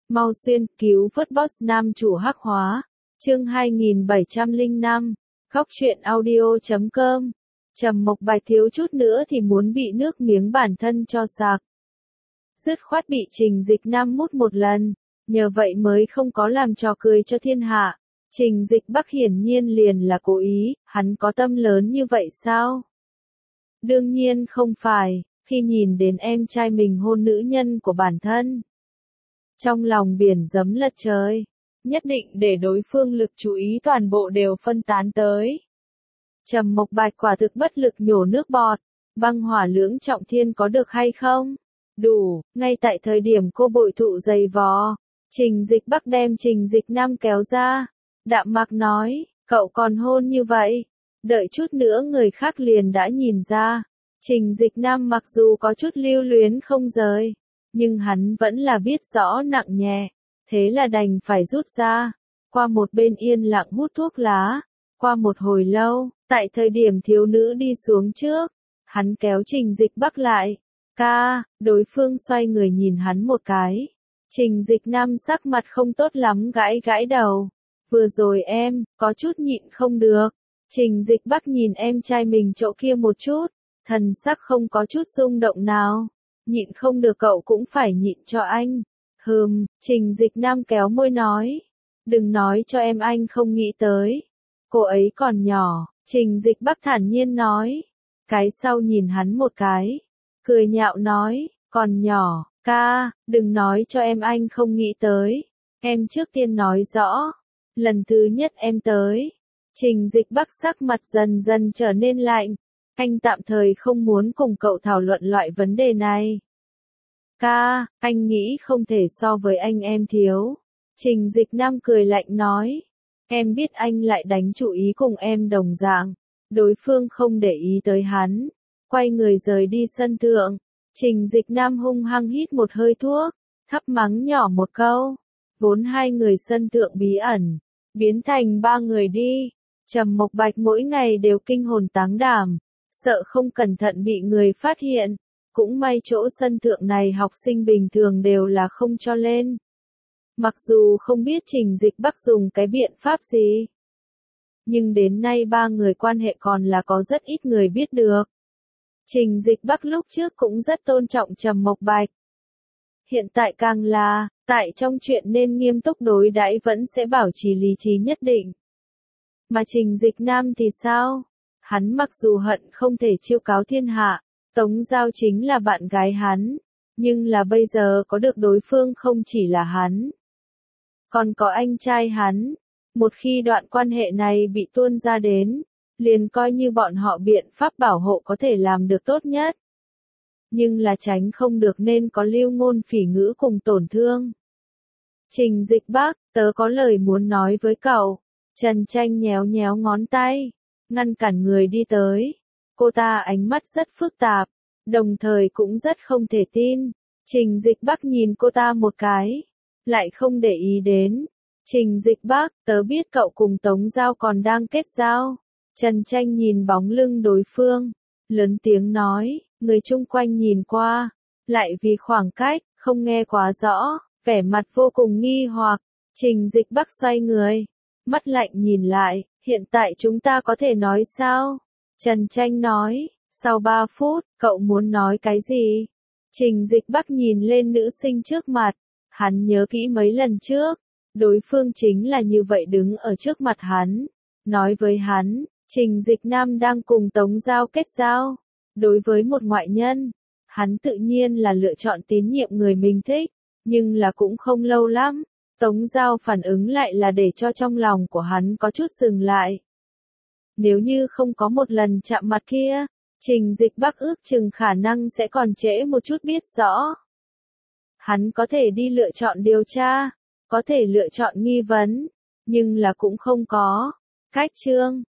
Mau xuyên, cứu vớt boss nam chủ hắc hóa. Chương 2705. Góc truyện audio.com. Trầm Mộc Bạch thiếu chút nữa thì muốn bị nước miếng bản thân cho sặc. Dứt khoát bị Trình Dịch Nam mút một lần, nhờ vậy mới không có làm trò cười cho thiên hạ. Trình Dịch Bắc hiển nhiên liền là cố ý, hắn có tâm lớn như vậy sao? Đương nhiên không phải, khi nhìn đến em trai mình hôn nữ nhân của bản thân. Trong lòng biển giấm lật trời, nhất định để đối phương lực chú ý toàn bộ đều phân tán tới. Trầm Mộc Bạch quả thực bất lực nhổ nước bọt, băng hỏa lưỡng trọng thiên có được hay không? Đủ, ngay tại thời điểm cô bội thụ giày vò, Trình Dịch Bắc đem Trình Dịch Nam kéo ra, đạm mạc nói, cậu còn hôn như vậy, đợi chút nữa người khác liền đã nhìn ra. Trình Dịch Nam mặc dù có chút lưu luyến không rời, nhưng hắn vẫn là biết rõ nặng nhẹ, thế là đành phải rút ra, qua một bên yên lặng hút thuốc lá. Qua một hồi lâu, tại thời điểm thiếu nữ đi xuống trước, hắn kéo Trình Dịch Bắc lại. Ca, đối phương xoay người nhìn hắn một cái. Trình Dịch Nam sắc mặt không tốt lắm gãi gãi đầu. Vừa rồi em, có chút nhịn không được. Trình Dịch Bắc nhìn em trai mình chỗ kia một chút, thần sắc không có chút rung động nào. Nhịn không được cậu cũng phải nhịn cho anh. Trình Dịch Nam kéo môi nói. Đừng nói cho em anh không nghĩ tới. Cô ấy còn nhỏ, Trình Dịch Bắc thản nhiên nói. Cái sau nhìn hắn một cái, cười nhạo nói, còn nhỏ, ca, đừng nói cho em anh không nghĩ tới. Em trước tiên nói rõ, lần thứ nhất em tới. Trình Dịch Bắc sắc mặt dần dần trở nên lạnh, anh tạm thời không muốn cùng cậu thảo luận loại vấn đề này. Ca, anh nghĩ không thể so với anh em thiếu. Trình Dịch Nam cười lạnh nói. Em biết anh lại đánh chủ ý cùng em đồng dạng. Đối phương không để ý tới hắn. Quay người rời đi sân thượng. Trình Dịch Nam hung hăng hít một hơi thuốc. Thấp mắng nhỏ một câu. Vốn hai người sân thượng bí ẩn. Biến thành ba người đi. Trầm Mộc Bạch mỗi ngày đều kinh hồn táng đảm. Sợ không cẩn thận bị người phát hiện. Cũng may chỗ sân thượng này học sinh bình thường đều là không cho lên. Mặc dù không biết Trình Dịch Bắc dùng cái biện pháp gì, nhưng đến nay ba người quan hệ còn là có rất ít người biết được. Trình Dịch Bắc lúc trước cũng rất tôn trọng Trầm Mộc Bạch. Hiện tại càng là, tại trong chuyện nên nghiêm túc đối đãi vẫn sẽ bảo trì lý trí nhất định. Mà Trình Dịch Nam thì sao? Hắn mặc dù hận không thể chiêu cáo thiên hạ, Tống Giao chính là bạn gái hắn, nhưng là bây giờ có được đối phương không chỉ là hắn, còn có anh trai hắn. Một khi đoạn quan hệ này bị tuôn ra đến, liền coi như bọn họ biện pháp bảo hộ có thể làm được tốt nhất. Nhưng là tránh không được nên có lưu ngôn phỉ ngữ cùng tổn thương. Trình Dịch Bắc, tớ có lời muốn nói với cậu. Trần Tranh nhéo nhéo ngón tay, ngăn cản người đi tới. Cô ta ánh mắt rất phức tạp, đồng thời cũng rất không thể tin. Trình Dịch Bắc nhìn cô ta một cái, lại không để ý đến. Trình Dịch Bắc, tớ biết cậu cùng Tống Giao còn đang kết giao. Trần Tranh nhìn bóng lưng đối phương, lớn tiếng nói, người chung quanh nhìn qua, lại vì khoảng cách, không nghe quá rõ, vẻ mặt vô cùng nghi hoặc. Trình Dịch Bắc xoay người, mắt lạnh nhìn lại, hiện tại chúng ta có thể nói sao? Trần Tranh nói, sau 3 phút, cậu muốn nói cái gì? Trình Dịch Bắc nhìn lên nữ sinh trước mặt, hắn nhớ kỹ mấy lần trước, đối phương chính là như vậy đứng ở trước mặt hắn, nói với hắn, Trình Dịch Nam đang cùng Tống Giao kết giao. Đối với một ngoại nhân, hắn tự nhiên là lựa chọn tín nhiệm người mình thích, nhưng là cũng không lâu lắm, Tống Giao phản ứng lại là để cho trong lòng của hắn có chút dừng lại. Nếu như không có một lần chạm mặt kia, Trình Dịch Bắc ước chừng khả năng sẽ còn trễ một chút biết rõ. Hắn có thể đi lựa chọn điều tra, có thể lựa chọn nghi vấn, nhưng là cũng không có. Cách chương